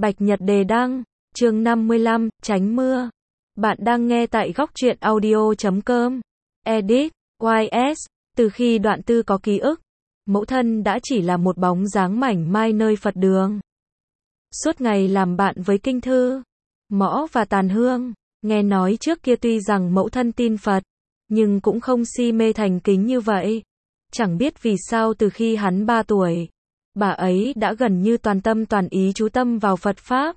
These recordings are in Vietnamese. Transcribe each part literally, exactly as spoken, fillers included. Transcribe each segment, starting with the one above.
Bạch Nhật đề đăng, chương năm mươi lăm, tránh mưa. Bạn đang nghe tại góc truyện audio chấm com. Edit, Y S, từ khi Đoạn Tư có ký ức, mẫu thân đã chỉ là một bóng dáng mảnh mai nơi Phật đường. Suốt ngày làm bạn với kinh thư, mõ và tàn hương. Nghe nói trước kia tuy rằng mẫu thân tin Phật, nhưng cũng không si mê thành kính như vậy. Chẳng biết vì sao từ khi hắn ba tuổi, bà ấy đã gần như toàn tâm toàn ý chú tâm vào Phật Pháp.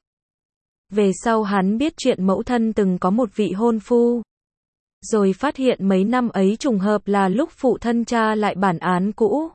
Về sau hắn biết chuyện mẫu thân từng có một vị hôn phu. Rồi phát hiện mấy năm ấy trùng hợp là lúc phụ thân tra lại bản án cũ.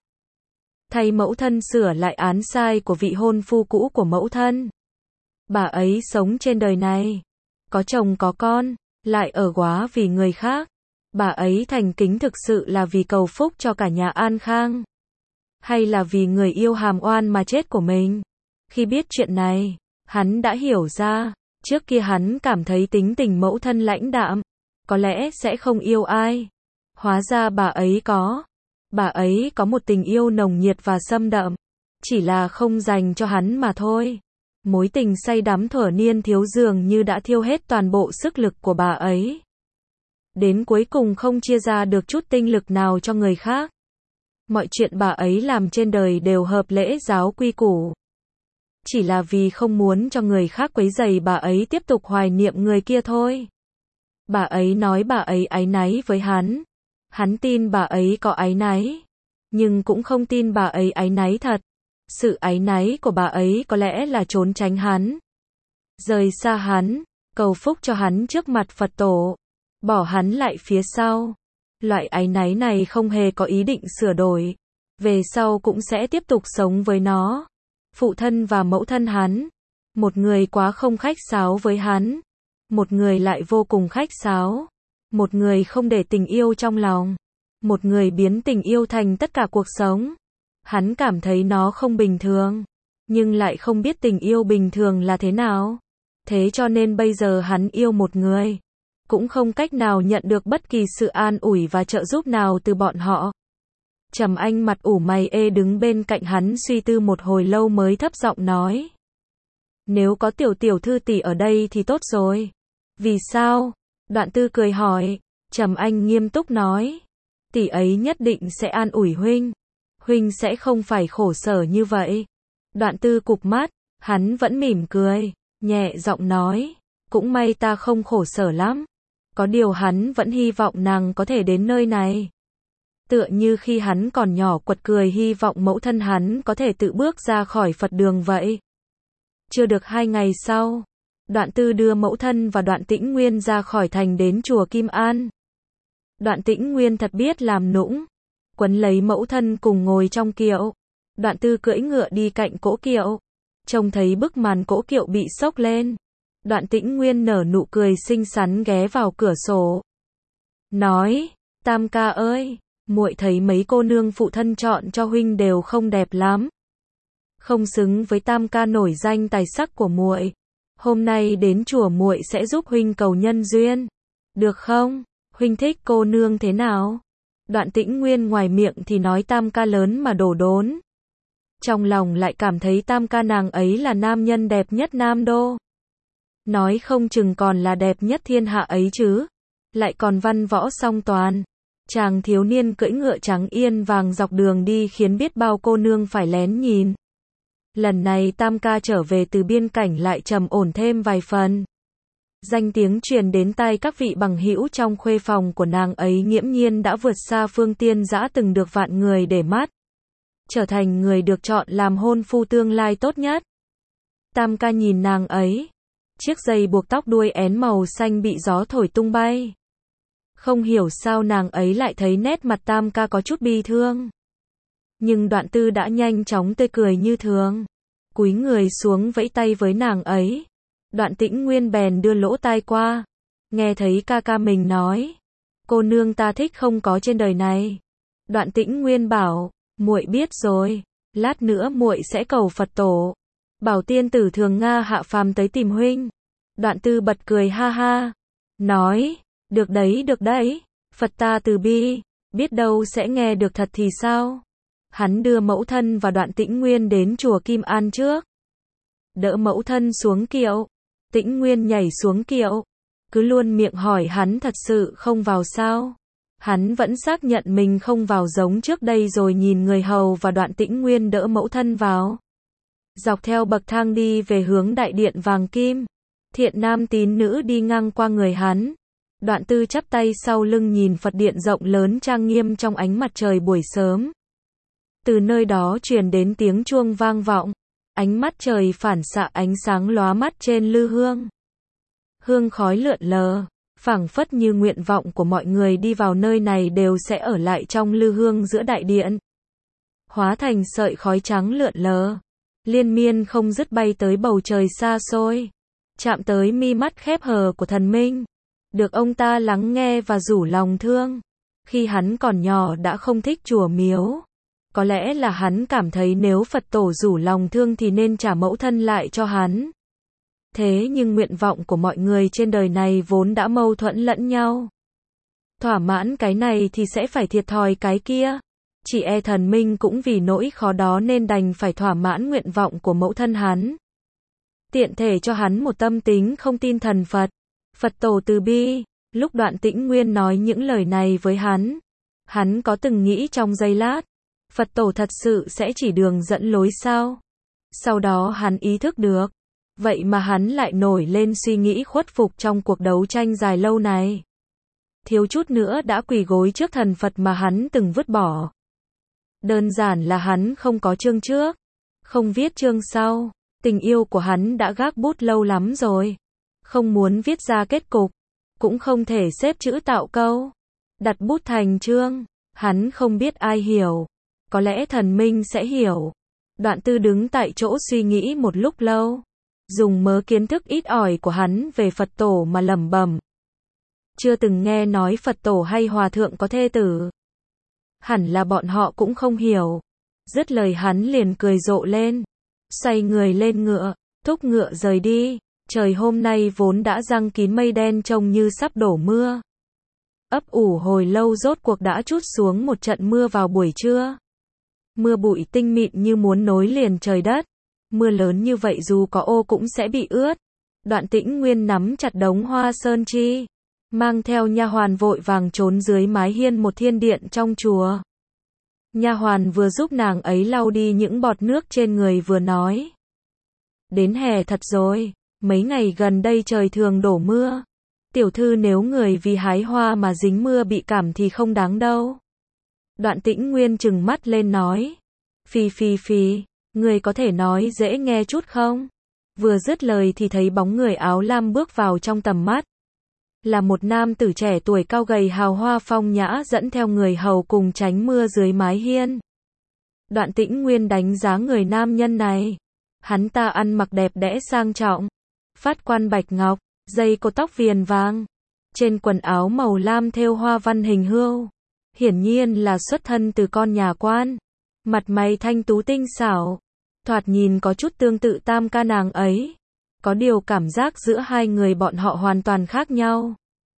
Thay mẫu thân sửa lại án sai của vị hôn phu cũ của mẫu thân. Bà ấy sống trên đời này, có chồng có con, lại ở góa vì người khác. Bà ấy thành kính thực sự là vì cầu phúc cho cả nhà an khang, hay là vì người yêu hàm oan mà chết của mình? Khi biết chuyện này, hắn đã hiểu ra, trước kia hắn cảm thấy tính tình mẫu thân lãnh đạm, có lẽ sẽ không yêu ai. Hóa ra bà ấy có. Bà ấy có một tình yêu nồng nhiệt và xâm đậm, chỉ là không dành cho hắn mà thôi. Mối tình say đắm thuở niên thiếu dường như đã thiêu hết toàn bộ sức lực của bà ấy. Đến cuối cùng không chia ra được chút tinh lực nào cho người khác. Mọi chuyện bà ấy làm trên đời đều hợp lễ giáo quy củ. Chỉ là vì không muốn cho người khác quấy rầy bà ấy tiếp tục hoài niệm người kia thôi. Bà ấy nói bà ấy áy náy với hắn. Hắn tin bà ấy có áy náy, nhưng cũng không tin bà ấy áy náy thật. Sự áy náy của bà ấy có lẽ là trốn tránh hắn, rời xa hắn, cầu phúc cho hắn trước mặt Phật tổ, bỏ hắn lại phía sau. Loại áy náy này không hề có ý định sửa đổi, về sau cũng sẽ tiếp tục sống với nó. Phụ thân và mẫu thân hắn, một người quá không khách sáo với hắn, một người lại vô cùng khách sáo. Một người không để tình yêu trong lòng, một người biến tình yêu thành tất cả cuộc sống. Hắn cảm thấy nó không bình thường, nhưng lại không biết tình yêu bình thường là thế nào. Thế cho nên bây giờ hắn yêu một người, cũng không cách nào nhận được bất kỳ sự an ủi và trợ giúp nào từ bọn họ. Trầm Anh mặt ủ mày ê đứng bên cạnh hắn suy tư một hồi lâu mới thấp giọng nói. Nếu có tiểu tiểu thư tỷ ở đây thì tốt rồi. Vì sao? Đoạn Tư cười hỏi. Trầm Anh nghiêm túc nói. Tỷ ấy nhất định sẽ an ủi huynh. Huynh sẽ không phải khổ sở như vậy. Đoạn Tư cụp mắt, hắn vẫn mỉm cười, nhẹ giọng nói. Cũng may ta không khổ sở lắm. Có điều hắn vẫn hy vọng nàng có thể đến nơi này. Tựa như khi hắn còn nhỏ quật cười hy vọng mẫu thân hắn có thể tự bước ra khỏi Phật đường vậy. Chưa được hai ngày sau, Đoạn Tư đưa mẫu thân và Đoạn Tĩnh Nguyên ra khỏi thành đến chùa Kim An. Đoạn Tĩnh Nguyên thật biết làm nũng, quấn lấy mẫu thân cùng ngồi trong kiệu. Đoạn Tư cưỡi ngựa đi cạnh cỗ kiệu, trông thấy bức màn cỗ kiệu bị xốc lên. Đoạn Tĩnh Nguyên nở nụ cười xinh xắn ghé vào cửa sổ, nói: Tam ca ơi, muội thấy mấy cô nương phụ thân chọn cho huynh đều không đẹp lắm, không xứng với Tam ca nổi danh tài sắc của muội. Hôm nay đến chùa muội sẽ giúp huynh cầu nhân duyên, được không? Huynh thích cô nương thế nào? Đoạn Tĩnh Nguyên ngoài miệng thì nói Tam ca lớn mà đổ đốn, trong lòng lại cảm thấy Tam ca nàng ấy là nam nhân đẹp nhất Nam Đô. Nói không chừng còn là đẹp nhất thiên hạ ấy chứ. Lại còn văn võ song toàn. Chàng thiếu niên cưỡi ngựa trắng yên vàng dọc đường đi khiến biết bao cô nương phải lén nhìn. Lần này Tam ca trở về từ biên cảnh lại trầm ổn thêm vài phần. Danh tiếng truyền đến tai các vị bằng hữu trong khuê phòng của nàng ấy nghiễm nhiên đã vượt xa Phương Tiên Dã từng được vạn người để mắt. Trở thành người được chọn làm hôn phu tương lai tốt nhất. Tam ca nhìn nàng ấy. Chiếc dây buộc tóc đuôi én màu xanh bị gió thổi tung bay. Không hiểu sao nàng ấy lại thấy nét mặt Tam ca có chút bi thương. Nhưng Đoạn Tư đã nhanh chóng tươi cười như thường, cúi người xuống vẫy tay với nàng ấy. Đoạn Tĩnh Nguyên bèn đưa lỗ tai qua, nghe thấy ca ca mình nói, cô nương ta thích không có trên đời này. Đoạn Tĩnh Nguyên bảo, muội biết rồi, lát nữa muội sẽ cầu Phật tổ, bảo tiên tử Thường Nga hạ phàm tới tìm huynh. Đoạn Tư bật cười ha ha, nói, được đấy được đấy, Phật ta từ bi, biết đâu sẽ nghe được thật thì sao. Hắn đưa mẫu thân và Đoạn Tĩnh Nguyên đến chùa Kim An trước. đỡ mẫu thân xuống kiệu. Tĩnh Nguyên nhảy xuống kiệu, cứ luôn miệng hỏi hắn thật sự không vào sao. Hắn vẫn xác nhận mình không vào giống trước đây rồi nhìn người hầu và Đoạn Tĩnh Nguyên đỡ mẫu thân vào. Dọc theo bậc thang đi về hướng đại điện vàng kim. Thiện nam tín nữ đi ngang qua người hắn. Đoạn Tư chắp tay sau lưng nhìn Phật điện rộng lớn trang nghiêm trong ánh mặt trời buổi sớm. Từ nơi đó truyền đến tiếng chuông vang vọng. Ánh mắt trời phản xạ ánh sáng lóa mắt trên lư hương. Hương khói lượn lờ, phảng phất như nguyện vọng của mọi người đi vào nơi này đều sẽ ở lại trong lư hương giữa đại điện. Hóa thành sợi khói trắng lượn lờ, liên miên không dứt bay tới bầu trời xa xôi, chạm tới mi mắt khép hờ của thần minh, được ông ta lắng nghe và rủ lòng thương. Khi hắn còn nhỏ đã không thích chùa miếu. Có lẽ là hắn cảm thấy nếu Phật tổ rủ lòng thương thì nên trả mẫu thân lại cho hắn. Thế nhưng nguyện vọng của mọi người trên đời này vốn đã mâu thuẫn lẫn nhau. Thỏa mãn cái này thì sẽ phải thiệt thòi cái kia. Chỉ e thần minh cũng vì nỗi khó đó nên đành phải thỏa mãn nguyện vọng của mẫu thân hắn. Tiện thể cho hắn một tâm tính không tin thần Phật. Phật tổ từ bi. Lúc Đoạn Tĩnh Nguyên nói những lời này với hắn, hắn có từng nghĩ trong giây lát, Phật tổ thật sự sẽ chỉ đường dẫn lối sao? Sau đó hắn ý thức được, vậy mà hắn lại nổi lên suy nghĩ khuất phục trong cuộc đấu tranh dài lâu này. Thiếu chút nữa đã quỳ gối trước thần Phật mà hắn từng vứt bỏ. Đơn giản là hắn không có chương trước, không viết chương sau. Tình yêu của hắn đã gác bút lâu lắm rồi, không muốn viết ra kết cục, cũng không thể xếp chữ tạo câu, đặt bút thành chương. Hắn không biết ai hiểu, có lẽ thần minh sẽ hiểu. Đoạn Tư đứng tại chỗ suy nghĩ một lúc lâu, dùng mớ kiến thức ít ỏi của hắn về Phật tổ mà lẩm bẩm. Chưa từng nghe nói Phật tổ hay hòa thượng có thê tử. Hẳn là bọn họ cũng không hiểu. Dứt lời hắn liền cười rộ lên, xoay người lên ngựa, thúc ngựa rời đi. Trời hôm nay vốn đã giăng kín mây đen trông như sắp đổ mưa. Ấp ủ hồi lâu rốt cuộc đã trút xuống một trận mưa vào buổi trưa. Mưa bụi tinh mịn như muốn nối liền trời đất. Mưa lớn như vậy dù có ô cũng sẽ bị ướt. Đoạn Tĩnh Nguyên nắm chặt đống hoa sơn chi, mang theo nha hoàn vội vàng trốn dưới mái hiên một thiên điện trong chùa. Nha hoàn vừa giúp nàng ấy lau đi những bọt nước trên người vừa nói. Đến hè thật rồi, mấy ngày gần đây trời thường đổ mưa. Tiểu thư nếu người vì hái hoa mà dính mưa bị cảm thì không đáng đâu. Đoạn Tĩnh Nguyên trừng mắt lên nói. Phi phi phi, người có thể nói dễ nghe chút không? Vừa dứt lời thì thấy bóng người áo lam bước vào trong tầm mắt. Là một nam tử trẻ tuổi cao gầy hào hoa phong nhã dẫn theo người hầu cùng tránh mưa dưới mái hiên. Đoạn Tĩnh Nguyên đánh giá người nam nhân này. Hắn ta ăn mặc đẹp đẽ sang trọng, phát quan bạch ngọc, dây cột tóc viền vàng, trên quần áo màu lam thêu hoa văn hình hươu. Hiển nhiên là xuất thân từ con nhà quan. Mặt mày thanh tú tinh xảo, thoạt nhìn có chút tương tự tam ca nàng ấy. Có điều cảm giác giữa hai người bọn họ hoàn toàn khác nhau.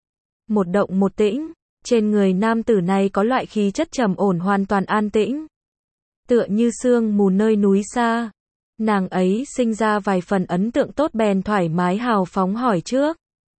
Một động một tĩnh, trên người nam tử này có loại khí chất trầm ổn hoàn toàn an tĩnh. Tựa như sương mù nơi núi xa. Nàng ấy sinh ra vài phần ấn tượng tốt bèn thoải mái hào phóng hỏi trước.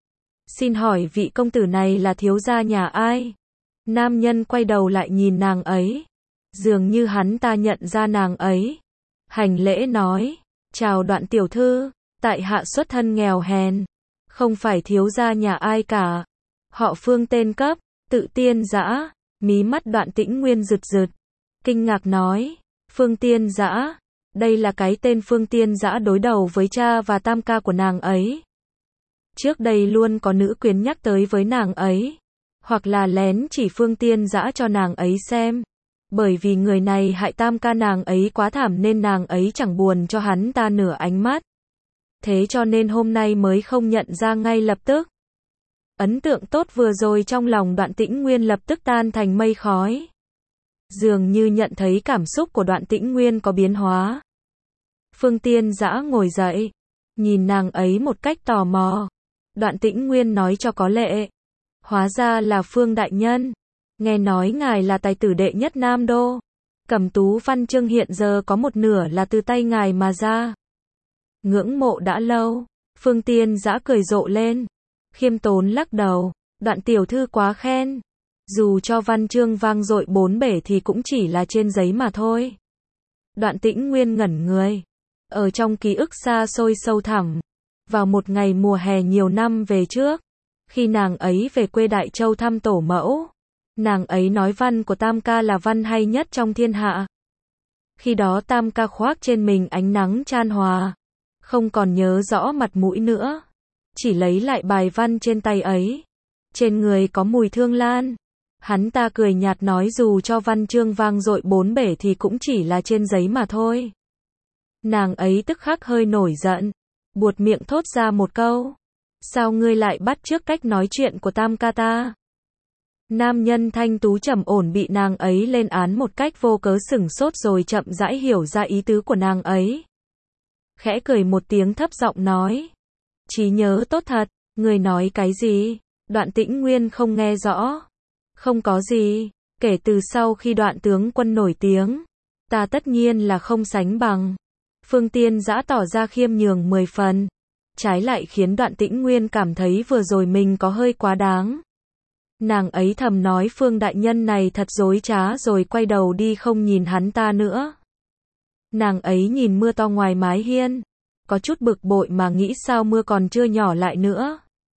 Xin hỏi vị công tử này là thiếu gia nhà ai? Nam nhân quay đầu lại nhìn nàng ấy. Dường như hắn ta nhận ra nàng ấy. Hành lễ nói, chào Đoạn tiểu thư, tại hạ xuất thân nghèo hèn, không phải thiếu gia nhà ai cả. Họ Phương tên cấp, tự tiên dã. Mí mắt Đoạn Tĩnh Nguyên rực rực, kinh ngạc nói, Phương Tiên Dã, đây là cái tên Phương Tiên Dã đối đầu với cha và tam ca của nàng ấy. Trước đây luôn có nữ quyến nhắc tới với nàng ấy, hoặc là lén chỉ Phương Tiên Dã cho nàng ấy xem. Bởi vì người này hại tam ca nàng ấy quá thảm nên nàng ấy chẳng buồn cho hắn ta nửa ánh mắt. Thế cho nên hôm nay mới không nhận ra ngay lập tức. Ấn tượng tốt vừa rồi trong lòng Đoạn Tĩnh Nguyên lập tức tan thành mây khói. Dường như nhận thấy cảm xúc của Đoạn Tĩnh Nguyên có biến hóa. Phương Tiên Dã ngồi dậy, nhìn nàng ấy một cách tò mò. Đoạn Tĩnh Nguyên nói cho có lệ. Hóa ra là Phương đại nhân. Nghe nói ngài là tài tử đệ nhất Nam Đô. Cẩm tú văn chương hiện giờ có một nửa là từ tay ngài mà ra. Ngưỡng mộ đã lâu. Phương Tiên Dã cười rộ lên. Khiêm tốn lắc đầu. Đoạn tiểu thư quá khen. Dù cho văn chương vang dội bốn bể thì cũng chỉ là trên giấy mà thôi. Đoạn Tĩnh Nguyên ngẩn người. Ở trong ký ức xa xôi sâu thẳm. Vào một ngày mùa hè nhiều năm về trước. Khi nàng ấy về quê Đại Châu thăm tổ mẫu. Nàng ấy nói văn của Tam ca là văn hay nhất trong thiên hạ. Khi đó Tam ca khoác trên mình ánh nắng chan hòa. Không còn nhớ rõ mặt mũi nữa. Chỉ lấy lại bài văn trên tay ấy. Trên người có mùi thương lan. Hắn ta cười nhạt nói dù cho văn chương vang dội bốn bể thì cũng chỉ là trên giấy mà thôi. Nàng ấy tức khắc hơi nổi giận. Buột miệng thốt ra một câu. Sao ngươi lại bắt chước cách nói chuyện của Tam ca ta? Nam nhân thanh tú trầm ổn bị nàng ấy lên án một cách vô cớ sửng sốt rồi chậm rãi hiểu ra ý tứ của nàng ấy. Khẽ cười một tiếng thấp giọng nói. Trí nhớ tốt thật, người nói cái gì? Đoạn Tĩnh Nguyên không nghe rõ. Không có gì, kể từ sau khi Đoạn tướng quân nổi tiếng, ta tất nhiên là không sánh bằng. Phương Tiên Dã tỏ ra khiêm nhường mười phần. Trái lại khiến Đoạn Tĩnh Nguyên cảm thấy vừa rồi mình có hơi quá đáng. Nàng ấy thầm nói Phương đại nhân này thật dối trá rồi quay đầu đi không nhìn hắn ta nữa. Nàng ấy nhìn mưa to ngoài mái hiên. Có chút bực bội mà nghĩ sao mưa còn chưa nhỏ lại nữa.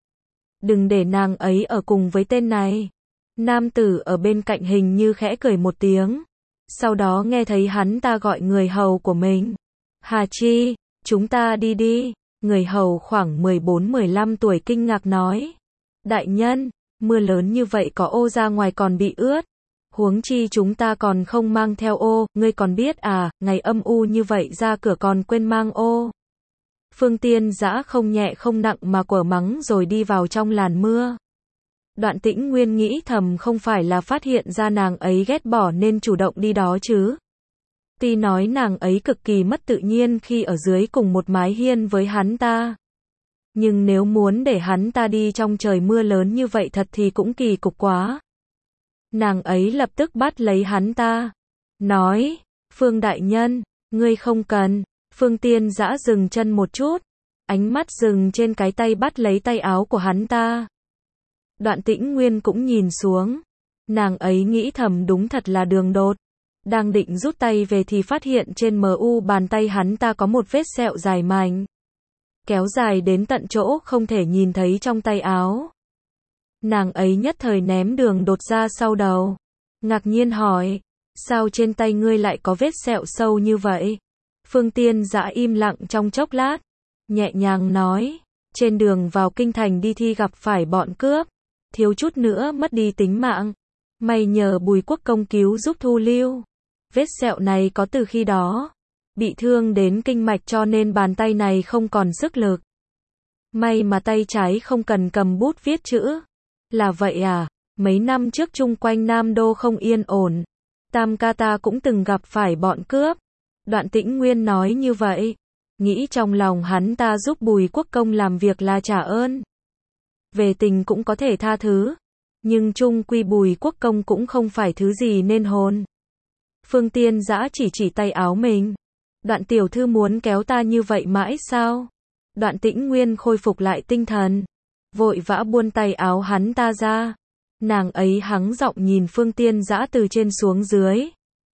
Đừng để nàng ấy ở cùng với tên này. Nam tử ở bên cạnh hình như khẽ cười một tiếng. Sau đó nghe thấy hắn ta gọi người hầu của mình. Hà Chi, chúng ta đi đi. Người hầu khoảng mười bốn mười lăm tuổi kinh ngạc nói. Đại nhân, mưa lớn như vậy có ô ra ngoài còn bị ướt. Huống chi chúng ta còn không mang theo ô, ngươi còn biết à, ngày âm u như vậy ra cửa còn quên mang ô. Phương Tiên Dã không nhẹ không nặng mà quở mắng rồi đi vào trong làn mưa. Đoạn Tĩnh Nguyên nghĩ thầm không phải là phát hiện ra nàng ấy ghét bỏ nên chủ động đi đó chứ. Tuy nói nàng ấy cực kỳ mất tự nhiên khi ở dưới cùng một mái hiên với hắn ta. Nhưng nếu muốn để hắn ta đi trong trời mưa lớn như vậy thật thì cũng kỳ cục quá. Nàng ấy lập tức bắt lấy hắn ta. Nói, Phương đại nhân, ngươi không cần. Phương Tiên Dã dừng chân một chút. Ánh mắt dừng trên cái tay bắt lấy tay áo của hắn ta. Đoạn Tĩnh Nguyên cũng nhìn xuống. Nàng ấy nghĩ thầm đúng thật là đường đột. Đang định rút tay về thì phát hiện trên mờ u bàn tay hắn ta có một vết sẹo dài mảnh. Kéo dài đến tận chỗ không thể nhìn thấy trong tay áo. Nàng ấy nhất thời ném đường đột ra sau đầu. Ngạc nhiên hỏi. Sao trên tay ngươi lại có vết sẹo sâu như vậy? Phương Tiên Dã im lặng trong chốc lát. Nhẹ nhàng nói. Trên đường vào kinh thành đi thi gặp phải bọn cướp. Thiếu chút nữa mất đi tính mạng. May nhờ Bùi Quốc công cứu giúp thu lưu. Vết sẹo này có từ khi đó. Bị thương đến kinh mạch cho nên bàn tay này không còn sức lực. May mà tay trái không cần cầm bút viết chữ. Là vậy à? Mấy năm trước chung quanh Nam Đô không yên ổn. Tam ca ta cũng từng gặp phải bọn cướp. Đoạn Tĩnh Nguyên nói như vậy. Nghĩ trong lòng hắn ta giúp Bùi Quốc công làm việc là trả ơn. Về tình cũng có thể tha thứ. Nhưng chung quy Bùi Quốc công cũng không phải thứ gì nên hồn. Phương Tiên Dã chỉ chỉ tay áo mình. Đoạn tiểu thư muốn kéo ta như vậy mãi sao? Đoạn Tĩnh Nguyên khôi phục lại tinh thần. Vội vã buông tay áo hắn ta ra. Nàng ấy hắng giọng nhìn Phương Tiên Dã từ trên xuống dưới.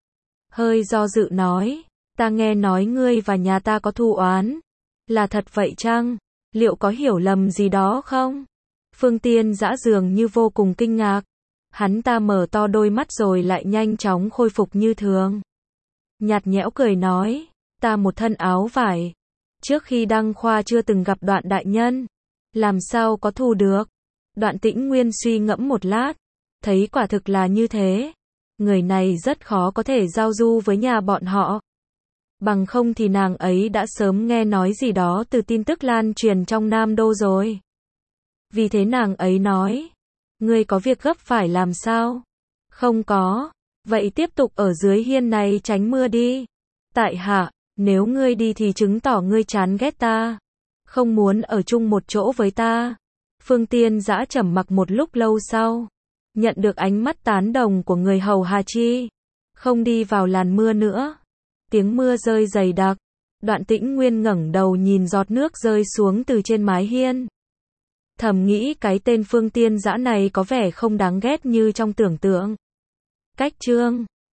Hơi do dự nói. Ta nghe nói ngươi và nhà ta có thù oán. Là thật vậy chăng? Liệu có hiểu lầm gì đó không? Phương Tiên Dã dường như vô cùng kinh ngạc. Hắn ta mở to đôi mắt rồi lại nhanh chóng khôi phục như thường. Nhạt nhẽo cười nói. Ta một thân áo vải. Trước khi đăng khoa chưa từng gặp Đoạn đại nhân. Làm sao có thù được? Đoạn Tĩnh Nguyên suy ngẫm một lát. Thấy quả thực là như thế. Người này rất khó có thể giao du với nhà bọn họ. Bằng không thì nàng ấy đã sớm nghe nói gì đó từ tin tức lan truyền trong Nam Đô rồi. Vì thế nàng ấy nói. Ngươi có việc gấp phải làm sao? Không có. Vậy tiếp tục ở dưới hiên này tránh mưa đi. Tại hạ, nếu ngươi đi thì chứng tỏ ngươi chán ghét ta. Không muốn ở chung một chỗ với ta. Phương Tiên Dã trầm mặc một lúc lâu sau. Nhận được ánh mắt tán đồng của người hầu Hà Chi. Không đi vào làn mưa nữa. Tiếng mưa rơi dày đặc. Đoạn Tĩnh Nguyên ngẩng đầu nhìn giọt nước rơi xuống từ trên mái hiên. Thầm nghĩ cái tên Phương Tiên Dã này có vẻ không đáng ghét như trong tưởng tượng. Cách chương